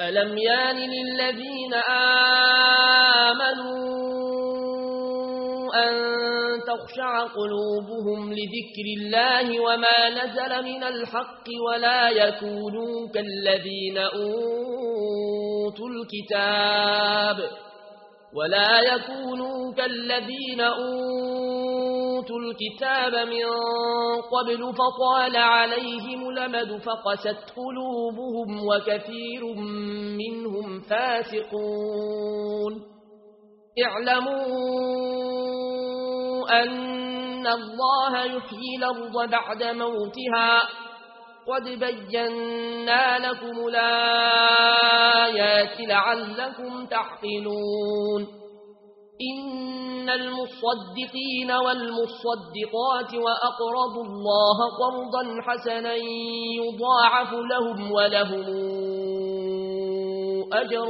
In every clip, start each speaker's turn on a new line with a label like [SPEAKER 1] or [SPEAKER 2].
[SPEAKER 1] ألم يان للذين آمنوا أن تخشع قلوبهم لذكر الله وما نزل من الحق ولا يكونوا كالذين أوتوا الكتاب من قبل فطال عليهم الأمد فقست قلوبهم وكثير منهم فاسقون اعلموا أن الله يحيي الأرض بعد موتها قد بينا لكم الآيات لعلكم تعقلون إن المصدقين والمصدقات وأقرضوا الله قرضا حسنا يضاعف لهم ولهم أجر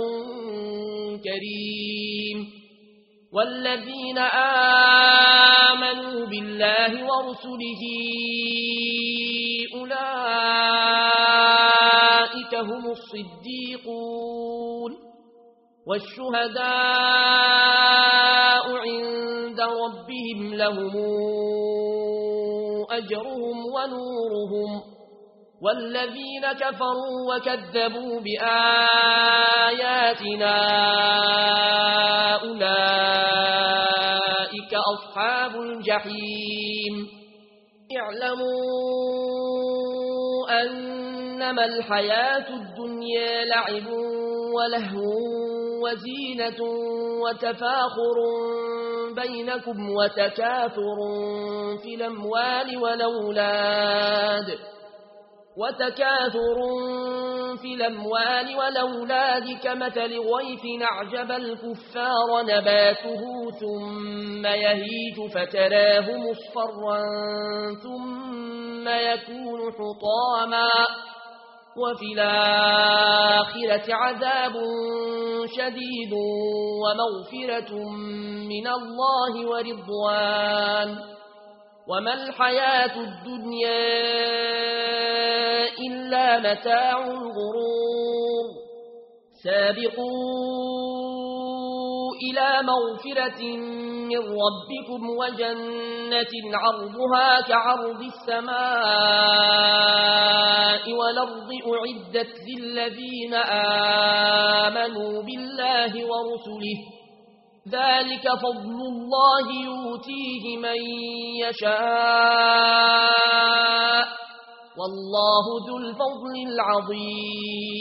[SPEAKER 1] كريم والذين آمنوا بالله ورسله أولئك هم الصديقون والشهداء عند ربهم لهم أجرهم ونورهم والذين كفروا وكذبوا بآياتنا أولئك أصحاب الجحيم اعلموا أنما الحياة الدنيا لعب ولهو وزينة وتفاخر بينكم وتكاثر في الأموال والأولاد كمثل غيث أعجب الكفار نباته ثم يهيج فتراه مصفرا ثم يكون حطاما وفي الآخرة عذاب شديد ومغفرة من الله ورضوان وما الحياة الدنيا إلا متاع الغرور سابقوا إلى مغفرة من ربكم وجنة عرضها كعرض السماء والأرض أعدت للذين آمنوا بالله ورسله ذلك فضل الله يؤتيه من يشاء والله ذو الفضل العظيم